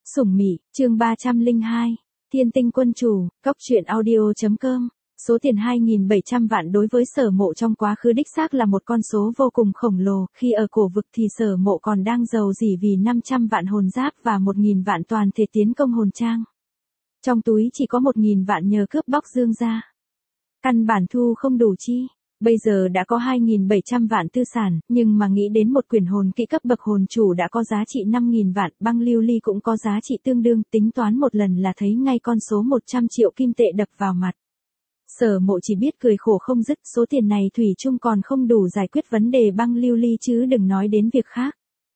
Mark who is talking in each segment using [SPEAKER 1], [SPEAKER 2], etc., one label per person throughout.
[SPEAKER 1] Sủng Mị, chương 302. Thiên Tinh Quân Chủ, Cóc truyện audio.com. Số tiền 2.700 vạn đối với Sở Mộ trong quá khứ đích xác là một con số vô cùng khổng lồ, khi ở cổ vực thì Sở Mộ còn đang giàu dỉ vì 500 vạn hồn giáp và 1.000 vạn toàn thể tiến công hồn trang. Trong túi chỉ có 1.000 vạn nhờ cướp bóc Dương ra. Căn bản thu không đủ chi. Bây giờ đã có 2.700 vạn tư sản, nhưng mà nghĩ đến một quyển hồn kỹ cấp bậc hồn chủ đã có giá trị 5.000 vạn, băng lưu ly cũng có giá trị tương đương, tính toán một lần là thấy ngay con số 100 triệu kim tệ đập vào mặt. Sở Mộ chỉ biết cười khổ không dứt, số tiền này thủy chung còn không đủ giải quyết vấn đề băng lưu ly chứ đừng nói đến việc khác.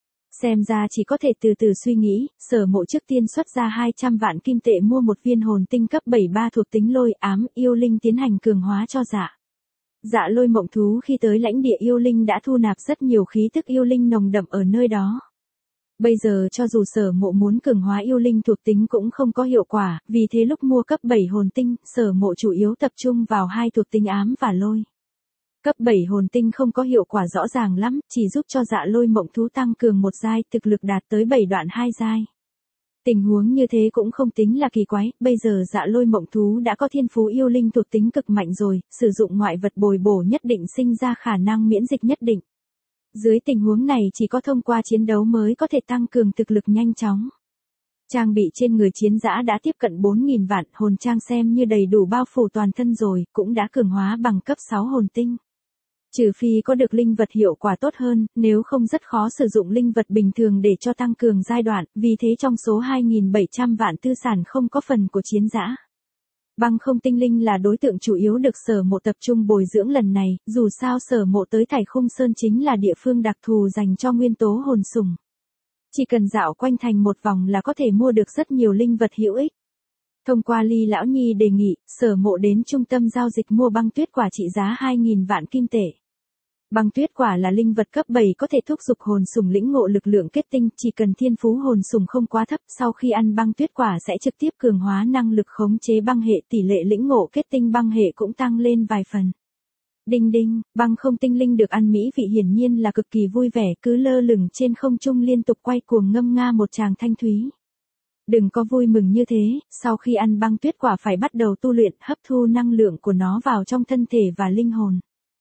[SPEAKER 1] Xem ra chỉ có thể từ từ suy nghĩ, Sở Mộ trước tiên xuất ra 200 vạn kim tệ mua một viên hồn tinh cấp 73 thuộc tính lôi ám yêu linh tiến hành cường hóa cho Dạ. Dạ Lôi mộng thú khi tới lãnh địa yêu linh đã thu nạp rất nhiều khí tức yêu linh nồng đậm ở nơi đó. Bây giờ cho dù Sở Mộ muốn cường hóa yêu linh thuộc tính cũng không có hiệu quả, vì thế lúc mua cấp 7 hồn tinh, Sở Mộ chủ yếu tập trung vào hai thuộc tính ám và lôi. Cấp 7 hồn tinh không có hiệu quả rõ ràng lắm, chỉ giúp cho Dạ Lôi mộng thú tăng cường một giai, thực lực đạt tới 7 đoạn 2 giai. Tình huống như thế cũng không tính là kỳ quái, bây giờ Dạ Lôi mộng thú đã có thiên phú yêu linh thuộc tính cực mạnh rồi, sử dụng ngoại vật bồi bổ nhất định sinh ra khả năng miễn dịch nhất định. Dưới tình huống này chỉ có thông qua chiến đấu mới có thể tăng cường thực lực nhanh chóng. Trang bị trên người chiến dã đã tiếp cận 4.000 vạn, hồn trang xem như đầy đủ bao phủ toàn thân rồi, cũng đã cường hóa bằng cấp 6 hồn tinh. Trừ phi có được linh vật hiệu quả tốt hơn, nếu không rất khó sử dụng linh vật bình thường để cho tăng cường giai đoạn, vì thế trong số 2.700 vạn tư sản không có phần của chiến dã. Băng không tinh linh là đối tượng chủ yếu được Sở Mộ tập trung bồi dưỡng lần này, dù sao Sở Mộ tới Thải Khung Sơn chính là địa phương đặc thù dành cho nguyên tố hồn sủng. Chỉ cần dạo quanh thành một vòng là có thể mua được rất nhiều linh vật hữu ích. Thông qua Ly Lão Nhi đề nghị, Sở Mộ đến trung tâm giao dịch mua băng tuyết quả trị giá 2.000 vạn kim tệ. Băng tuyết quả là linh vật cấp 7 có thể thúc giục hồn sủng lĩnh ngộ lực lượng kết tinh, chỉ cần thiên phú hồn sủng không quá thấp, sau khi ăn băng tuyết quả sẽ trực tiếp cường hóa năng lực khống chế băng hệ, tỷ lệ lĩnh ngộ kết tinh băng hệ cũng tăng lên vài phần. Đinh đinh, băng không tinh linh được ăn mỹ vị hiển nhiên là cực kỳ vui vẻ, cứ lơ lửng trên không trung liên tục quay cuồng ngâm nga một tràng thanh thúy. Đừng có vui mừng như thế, sau khi ăn băng tuyết quả phải bắt đầu tu luyện, hấp thu năng lượng của nó vào trong thân thể và linh hồn.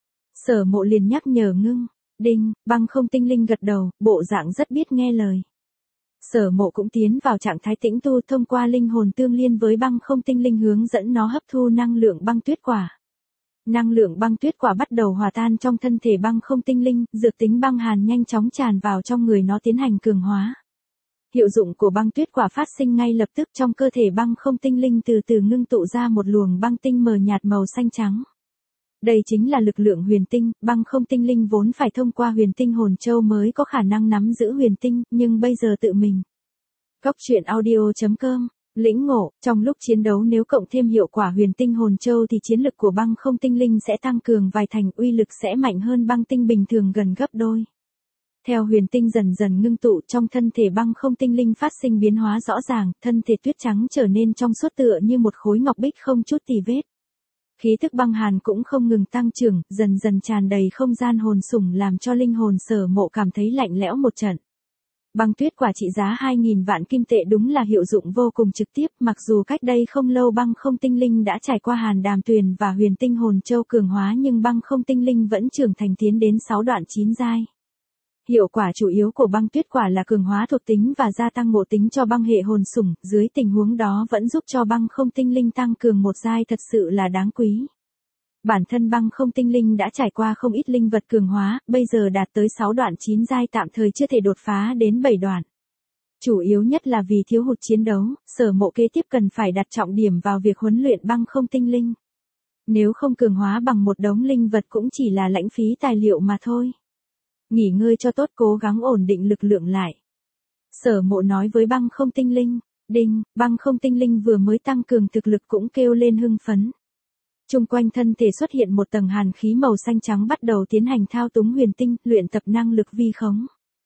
[SPEAKER 1] Sở Mộ liền nhắc nhở ngưng. Đinh, băng không tinh linh gật đầu, bộ dạng rất biết nghe lời. Sở Mộ cũng tiến vào trạng thái tĩnh tu, thông qua linh hồn tương liên với băng không tinh linh hướng dẫn nó hấp thu năng lượng băng tuyết quả. Năng lượng băng tuyết quả bắt đầu hòa tan trong thân thể băng không tinh linh, dược tính băng hàn nhanh chóng tràn vào trong người nó tiến hành cường hóa. Hiệu dụng của băng tuyết quả phát sinh ngay lập tức, trong cơ thể băng không tinh linh từ từ ngưng tụ ra một luồng băng tinh mờ nhạt màu xanh trắng. Đây chính là lực lượng huyền tinh, băng không tinh linh vốn phải thông qua huyền tinh hồn châu mới có khả năng nắm giữ huyền tinh, nhưng bây giờ tự mình. Cóc truyện audio.com, lĩnh ngộ, trong lúc chiến đấu nếu cộng thêm hiệu quả huyền tinh hồn châu thì chiến lực của băng không tinh linh sẽ tăng cường vài thành, uy lực sẽ mạnh hơn băng tinh bình thường gần gấp đôi. Theo huyền tinh dần dần ngưng tụ trong thân thể băng không tinh linh phát sinh biến hóa rõ ràng, thân thể tuyết trắng trở nên trong suốt tựa như một khối ngọc bích không chút tì vết. Khí tức băng hàn cũng không ngừng tăng trưởng, dần dần tràn đầy không gian hồn sủng làm cho linh hồn Sở Mộ cảm thấy lạnh lẽo một trận. Băng tuyết quả trị giá 2.000 vạn kim tệ đúng là hiệu dụng vô cùng trực tiếp, mặc dù cách đây không lâu băng không tinh linh đã trải qua hàn đàm tuyền và huyền tinh hồn châu cường hóa nhưng băng không tinh linh vẫn trưởng thành tiến đến 6 đoạn 9 giai. Hiệu quả chủ yếu của băng tuyết quả là cường hóa thuộc tính và gia tăng ngộ tính cho băng hệ hồn sủng, dưới tình huống đó vẫn giúp cho băng không tinh linh tăng cường một giai thật sự là đáng quý. Bản thân băng không tinh linh đã trải qua không ít linh vật cường hóa, bây giờ đạt tới 6 đoạn 9 giai tạm thời chưa thể đột phá đến 7 đoạn. Chủ yếu nhất là vì thiếu hụt chiến đấu, Sở Mộ kế tiếp cần phải đặt trọng điểm vào việc huấn luyện băng không tinh linh. Nếu không cường hóa bằng một đống linh vật cũng chỉ là lãng phí tài liệu mà thôi. Nghỉ ngơi cho tốt, cố gắng ổn định lực lượng lại. Sở Mộ nói với băng không tinh linh. Đinh, băng không tinh linh vừa mới tăng cường thực lực cũng kêu lên hưng phấn. Trung quanh thân thể xuất hiện một tầng hàn khí màu xanh trắng bắt đầu tiến hành thao túng huyền tinh, luyện tập năng lực vi khống.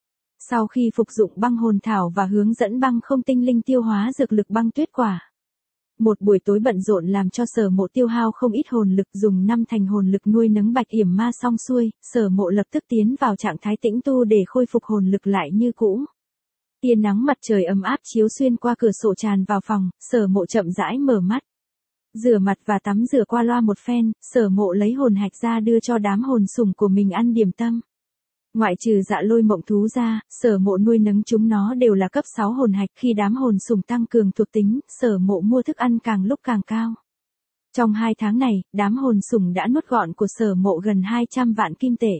[SPEAKER 1] Sau khi phục dụng băng hồn thảo và hướng dẫn băng không tinh linh tiêu hóa dược lực băng tuyết quả. Một buổi tối bận rộn làm cho Sở Mộ tiêu hao không ít hồn lực, dùng 5 thành hồn lực nuôi nấng bạch yểm ma xong xuôi, Sở Mộ lập tức tiến vào trạng thái tĩnh tu để khôi phục hồn lực lại như cũ. Tia nắng mặt trời ấm áp chiếu xuyên qua cửa sổ tràn vào phòng, Sở Mộ chậm rãi mở mắt. Rửa mặt và tắm rửa qua loa một phen, Sở Mộ lấy hồn hạch ra đưa cho đám hồn sủng của mình ăn điểm tâm. Ngoại trừ Dạ Lôi mộng thú ra, Sở Mộ nuôi nấng chúng nó đều là cấp 6 hồn hạch. Khi đám hồn sủng tăng cường thuộc tính, Sở Mộ mua thức ăn càng lúc càng cao. Trong 2 tháng này, đám hồn sủng đã nuốt gọn của Sở Mộ gần 200 vạn kim tệ.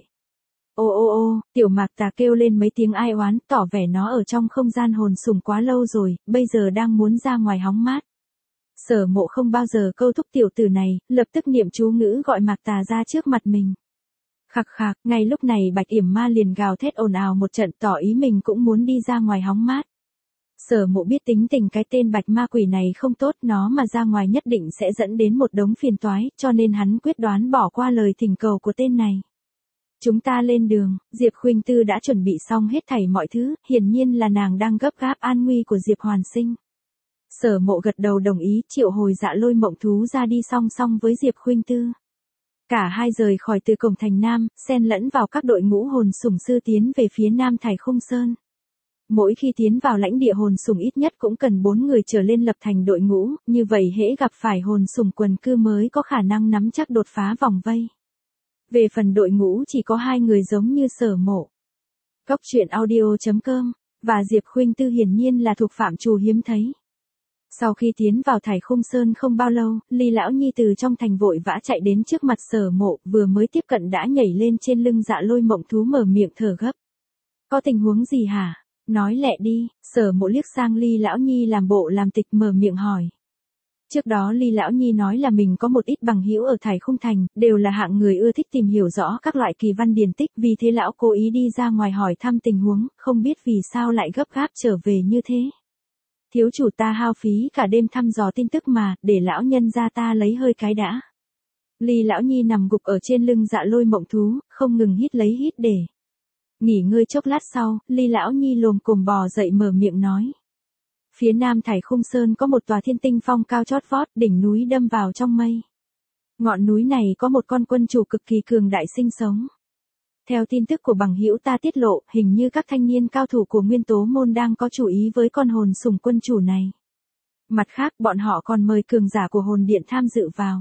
[SPEAKER 1] Ô ô ô, Tiểu Mạc Tà kêu lên mấy tiếng ai oán, tỏ vẻ nó ở trong không gian hồn sủng quá lâu rồi, bây giờ đang muốn ra ngoài hóng mát. Sở Mộ không bao giờ câu thúc tiểu tử này, lập tức niệm chú ngữ gọi Mạc Tà ra trước mặt mình. Khạc khạc, ngay lúc này Bạch Yểm Ma liền gào thét ồn ào một trận, tỏ ý mình cũng muốn đi ra ngoài hóng mát. Sở Mộ biết tính tình cái tên Bạch Ma Quỷ này không tốt, nó mà ra ngoài nhất định sẽ dẫn đến một đống phiền toái, cho nên hắn quyết đoán bỏ qua lời thỉnh cầu của tên này. Chúng ta lên đường. Diệp Khuynh Tư đã chuẩn bị xong hết thảy mọi thứ, hiển nhiên là nàng đang gấp gáp an nguy của Diệp Hoàn Sinh. Sở Mộ gật đầu đồng ý, triệu hồi Dạ Lôi mộng thú ra đi song song với Diệp Khuynh Tư. Cả hai rời khỏi từ cổng thành Nam, xen lẫn vào các đội ngũ hồn sủng sư tiến về phía Nam Thải Khung Sơn. Mỗi khi tiến vào lãnh địa hồn sủng ít nhất cũng cần 4 người trở lên lập thành đội ngũ, như vậy hễ gặp phải hồn sủng quần cư mới có khả năng nắm chắc đột phá vòng vây. Về phần đội ngũ chỉ có 2 người giống như Sở Mộ. Cóc truyện audio.com, và Diệp Khuynh Tư hiển nhiên là thuộc phạm trù hiếm thấy. Sau khi tiến vào Thải Khung Sơn không bao lâu, Ly Lão Nhi từ trong thành vội vã chạy đến trước mặt Sở Mộ, vừa mới tiếp cận đã nhảy lên trên lưng Dạ Lôi mộng thú mở miệng thở gấp. Có tình huống gì hả? Nói lẹ đi. Sở Mộ liếc sang Ly Lão Nhi làm bộ làm tịch mở miệng hỏi. Trước đó Ly Lão Nhi nói là mình có một ít bằng hữu ở Thải Khung Thành, đều là hạng người ưa thích tìm hiểu rõ các loại kỳ văn điển tích, vì thế lão cố ý đi ra ngoài hỏi thăm tình huống, không biết vì sao lại gấp gáp trở về như thế. Thiếu chủ ta hao phí cả đêm thăm dò tin tức mà, để lão nhân gia ta lấy hơi cái đã. Ly Lão Nhi nằm gục ở trên lưng Dạ Lôi mộng thú, không ngừng hít lấy hít để. Nghỉ ngơi chốc lát sau, Ly Lão Nhi lồm cồm bò dậy mở miệng nói. Phía Nam Thải Khung Sơn có một tòa Thiên Tinh Phong cao chót vót, đỉnh núi đâm vào trong mây. Ngọn núi này có một con quân chủ cực kỳ cường đại sinh sống. Theo tin tức của bằng hữu ta tiết lộ, hình như các thanh niên cao thủ của Nguyên Tố Môn đang có chủ ý với con hồn sủng quân chủ này. Mặt khác, bọn họ còn mời cường giả của hồn điện tham dự vào.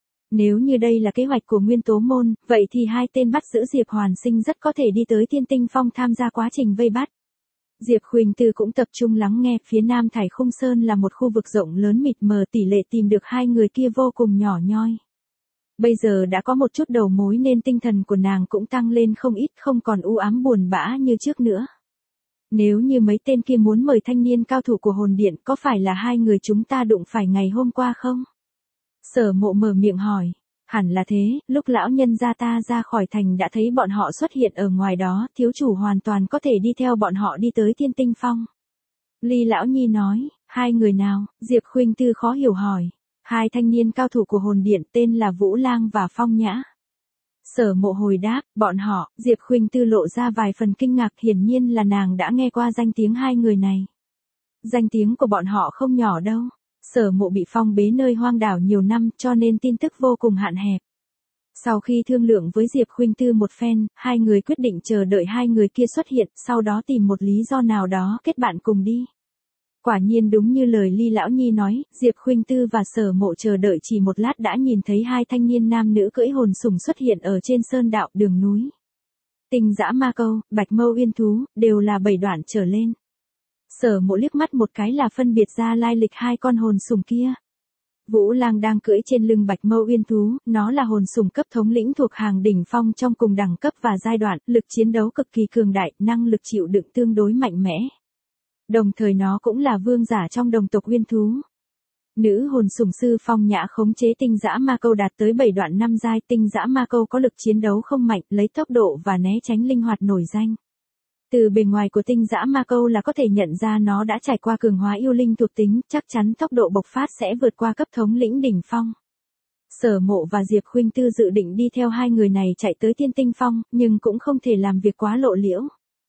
[SPEAKER 1] Nếu như đây là kế hoạch của Nguyên Tố Môn, vậy thì 2 tên bắt giữ Diệp Hoàn Sinh rất có thể đi tới Thiên Tinh Phong tham gia quá trình vây bắt. Diệp Khuynh Tư cũng tập trung lắng nghe, phía Nam Thải Khung Sơn là một khu vực rộng lớn mịt mờ, tỷ lệ tìm được 2 người kia vô cùng nhỏ nhoi. Bây giờ đã có một chút đầu mối nên tinh thần của nàng cũng tăng lên không ít, không còn u ám buồn bã như trước nữa. Nếu như mấy tên kia muốn mời thanh niên cao thủ của hồn điện, có phải là 2 người chúng ta đụng phải ngày hôm qua không? Sở Mộ mở miệng hỏi. Hẳn là thế, lúc lão nhân gia ta ra khỏi thành đã thấy bọn họ xuất hiện ở ngoài đó, thiếu chủ hoàn toàn có thể đi theo bọn họ đi tới Thiên Tinh Phong. Ly Lão Nhi nói. 2 người nào? Diệp Khuynh Tư khó hiểu hỏi. 2 thanh niên cao thủ của hồn điện tên là Vũ Lang và Phong Nhã. Sở Mộ hồi đáp, bọn họ. Diệp Khuynh Tư lộ ra vài phần kinh ngạc, hiển nhiên là nàng đã nghe qua danh tiếng 2 người này. Danh tiếng của bọn họ không nhỏ đâu. Sở Mộ bị phong bế nơi hoang đảo nhiều năm cho nên tin tức vô cùng hạn hẹp. Sau khi thương lượng với Diệp Khuynh Tư một phen, 2 người quyết định chờ đợi 2 người kia xuất hiện, sau đó tìm một lý do nào đó kết bạn cùng đi. Quả nhiên đúng như lời Ly Lão Nhi nói, Diệp Khuynh Tư và Sở Mộ chờ đợi chỉ một lát đã nhìn thấy 2 thanh niên nam nữ cưỡi hồn sủng xuất hiện ở trên sơn đạo đường núi. Tinh Dã Ma Câu, Bạch Mâu Uyên Thú, đều là 7 đoạn trở lên. Sở Mộ liếc mắt một cái là phân biệt ra lai lịch 2 con hồn sủng kia. Vũ Lang đang cưỡi trên lưng Bạch Mâu Uyên Thú, nó là hồn sủng cấp thống lĩnh thuộc hàng đỉnh phong trong cùng đẳng cấp và giai đoạn, lực chiến đấu cực kỳ cường đại, năng lực chịu đựng tương đối mạnh mẽ. Đồng thời nó cũng là vương giả trong đồng tộc Uyên Thú. Nữ hồn sủng sư Phong Nhã khống chế Tinh Dã Ma Câu đạt tới 7 đoạn 5 giai, Tinh Dã Ma Câu có lực chiến đấu không mạnh, lấy tốc độ và né tránh linh hoạt nổi danh. Từ bề ngoài của Tinh Dã Ma Câu là có thể nhận ra nó đã trải qua cường hóa yêu linh thuộc tính, chắc chắn tốc độ bộc phát sẽ vượt qua cấp thống lĩnh đỉnh phong. Sở Mộ và Diệp Khuynh Tư dự định đi theo 2 người này chạy tới Thiên Tinh Phong, nhưng cũng không thể làm việc quá lộ liễu.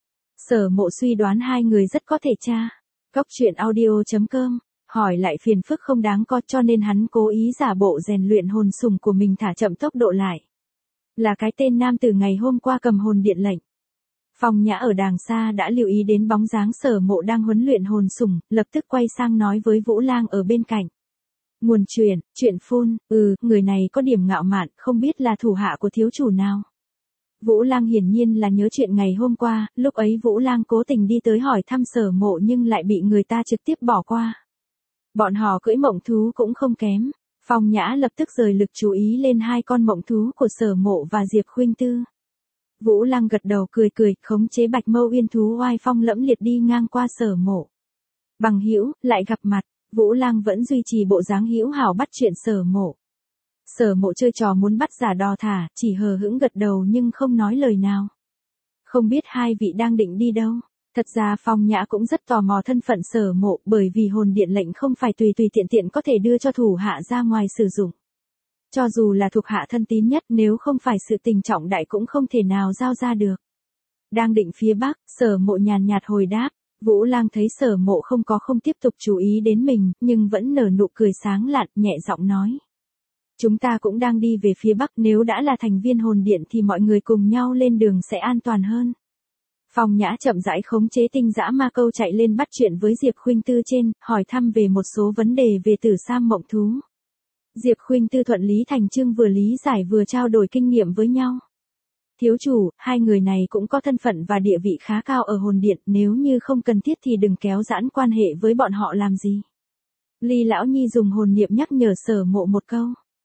[SPEAKER 1] Sở Mộ suy đoán 2 người rất có thể tra. Cóc truyện audio.com, hỏi lại phiền phức không đáng có, cho nên hắn cố ý giả bộ rèn luyện hồn sủng của mình thả chậm tốc độ lại. Là cái tên nam tử ngày hôm qua cầm hồn điện lệnh. Phong Nhã ở đàng xa đã lưu ý đến bóng dáng Sở Mộ đang huấn luyện hồn sủng, lập tức quay sang nói với Vũ Lang ở bên cạnh. Nguồn chuyện phun, người này có điểm ngạo mạn, không biết là thủ hạ của thiếu chủ nào. Vũ Lang hiển nhiên là nhớ chuyện ngày hôm qua, lúc ấy Vũ Lang cố tình đi tới hỏi thăm Sở Mộ nhưng lại bị người ta trực tiếp bỏ qua. Bọn họ cưỡi mộng thú cũng không kém. Phong Nhã lập tức rời lực chú ý lên hai con mộng thú của Sở Mộ và Diệp Khuynh Tư. Vũ Lang gật đầu cười, khống chế Bạch Mâu Uyên thú oai phong lẫm liệt đi ngang qua Sở Mộ. Bằng hữu, lại gặp mặt, Vũ Lang vẫn duy trì bộ dáng hữu hảo bắt chuyện Sở Mộ. Sở Mộ chơi trò muốn bắt giả đò thả, chỉ hờ hững gật đầu nhưng không nói lời nào. Không biết hai vị đang định đi đâu? Thật ra Phong Nhã cũng rất tò mò thân phận Sở Mộ, bởi vì hồn điện lệnh không phải tùy tiện có thể đưa cho thủ hạ ra ngoài sử dụng. Cho dù là thuộc hạ thân tín nhất, nếu không phải sự tình trọng đại cũng không thể nào giao ra được. Đang định phía bắc, Sở Mộ nhàn nhạt hồi đáp. Vũ Lang thấy Sở Mộ không tiếp tục chú ý đến mình, nhưng vẫn nở nụ cười sáng lạn, nhẹ giọng nói. Chúng ta cũng đang đi về phía bắc, nếu đã là thành viên hồn điện thì mọi người cùng nhau lên đường sẽ an toàn hơn. Phong Nhã chậm rãi khống chế tinh dã ma câu chạy lên bắt chuyện với Diệp Khuynh Tư trên, hỏi thăm về một số vấn đề về Tử Sam mộng thú. Diệp Khuynh Tư thuận lý thành chương vừa lý giải vừa trao đổi kinh nghiệm với nhau. Thiếu chủ, hai người này cũng có thân phận và địa vị khá cao ở hồn điện, nếu như không cần thiết thì đừng kéo giãn quan hệ với bọn họ làm gì. Ly Lão Nhi dùng hồn niệm nhắc nhở Sở Mộ một câu.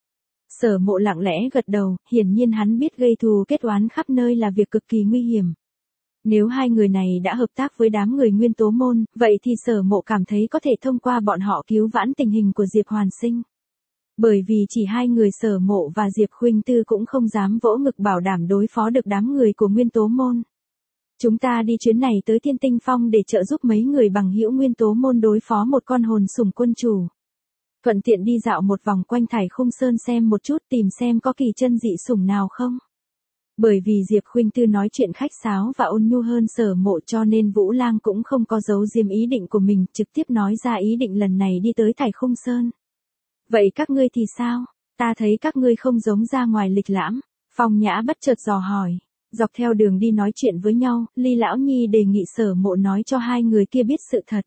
[SPEAKER 1] Sở Mộ lặng lẽ gật đầu, hiển nhiên hắn biết gây thù kết oán khắp nơi là việc cực kỳ nguy hiểm. Nếu hai người này đã hợp tác với đám người Nguyên Tố Môn, vậy thì Sở Mộ cảm thấy có thể thông qua bọn họ cứu vãn tình hình của Diệp Hoàn Sinh. Bởi vì chỉ hai người Sở Mộ và Diệp Khuynh Tư cũng không dám vỗ ngực bảo đảm đối phó được đám người của Nguyên Tố Môn. Chúng ta đi chuyến này tới Thiên Tinh Phong để trợ giúp mấy người bằng hữu Nguyên Tố Môn đối phó một con hồn sủng quân chủ. Thuận tiện đi dạo một vòng quanh Thải Khung Sơn xem một chút, tìm xem có kỳ chân dị sủng nào không. Bởi vì Diệp Khuynh Tư nói chuyện khách sáo và ôn nhu hơn Sở Mộ cho nên Vũ Lang cũng không có giấu diếm ý định của mình, trực tiếp nói ra ý định lần này đi tới Thải Khung Sơn. Vậy các ngươi thì sao? Ta thấy các ngươi không giống ra ngoài lịch lãm. Phong Nhã bất chợt dò hỏi. Dọc theo đường đi nói chuyện với nhau, Ly Lão Nhi đề nghị Sở Mộ nói cho hai người kia biết sự thật.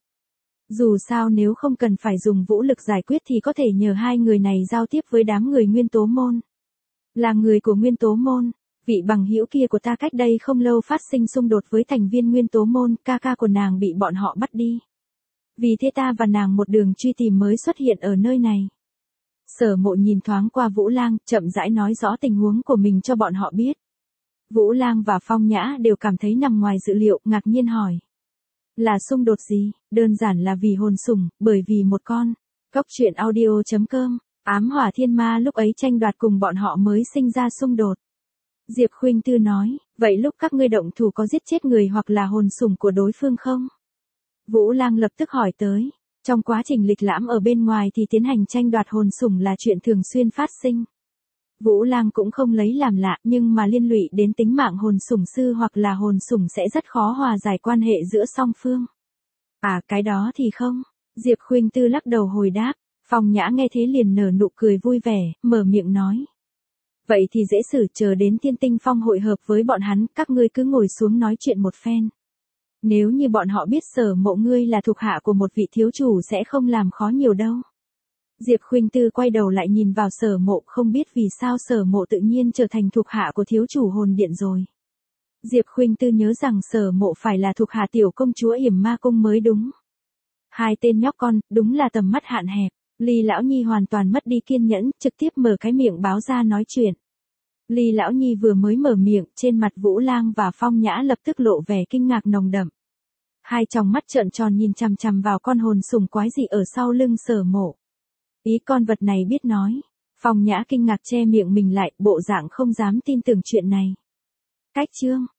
[SPEAKER 1] Dù sao nếu không cần phải dùng vũ lực giải quyết thì có thể nhờ hai người này giao tiếp với đám người Nguyên Tố Môn. Là người của Nguyên Tố Môn, vị bằng hữu kia của ta cách đây không lâu phát sinh xung đột với thành viên Nguyên Tố Môn, ca ca của nàng bị bọn họ bắt đi. Vì thế ta và nàng một đường truy tìm mới xuất hiện ở nơi này. Sở Mộ nhìn thoáng qua Vũ Lang, chậm rãi nói rõ tình huống của mình cho bọn họ biết. Vũ Lang và Phong Nhã đều cảm thấy nằm ngoài dự liệu, ngạc nhiên hỏi. Là xung đột gì? Đơn giản là vì hồn sủng, bởi vì một con. Cóc truyện audio.com, ám hỏa thiên ma lúc ấy tranh đoạt cùng bọn họ mới sinh ra xung đột. Diệp Khuynh Tư nói, vậy lúc các ngươi động thủ có giết chết người hoặc là hồn sủng của đối phương không? Vũ Lang lập tức hỏi tới. Trong quá trình lịch lãm ở bên ngoài thì tiến hành tranh đoạt hồn sủng là chuyện thường xuyên phát sinh. Vũ Lang cũng không lấy làm lạ, nhưng mà liên lụy đến tính mạng hồn sủng sư hoặc là hồn sủng sẽ rất khó hòa giải quan hệ giữa song phương. À, cái đó thì không. Diệp Khuynh Tư lắc đầu hồi đáp. Phong Nhã nghe thế liền nở nụ cười vui vẻ, mở miệng nói. Vậy thì dễ xử, chờ đến Thiên Tinh Phong hội hợp với bọn hắn, các ngươi cứ ngồi xuống nói chuyện một phen. Nếu như bọn họ biết Sở Mộ ngươi là thuộc hạ của một vị thiếu chủ sẽ không làm khó nhiều đâu. Diệp Khuynh Tư quay đầu lại nhìn vào Sở Mộ, không biết vì sao Sở Mộ tự nhiên trở thành thuộc hạ của thiếu chủ hồn điện rồi. Diệp Khuynh Tư nhớ rằng Sở Mộ phải là thuộc hạ tiểu công chúa Yểm Ma Cung mới đúng. Hai tên nhóc con, đúng là tầm mắt hạn hẹp. Ly Lão Nhi hoàn toàn mất đi kiên nhẫn, trực tiếp mở cái miệng báo ra nói chuyện. Ly Lão Nhi vừa mới mở miệng, trên mặt Vũ Lang và Phong Nhã lập tức lộ vẻ kinh ngạc nồng đậm. Hai tròng mắt trợn tròn nhìn chằm chằm vào con hồn sủng quái dị ở sau lưng Sở Mộ. Ý con vật này biết nói. Phong Nhã kinh ngạc che miệng mình lại, bộ dạng không dám tin tưởng chuyện này. Cách chương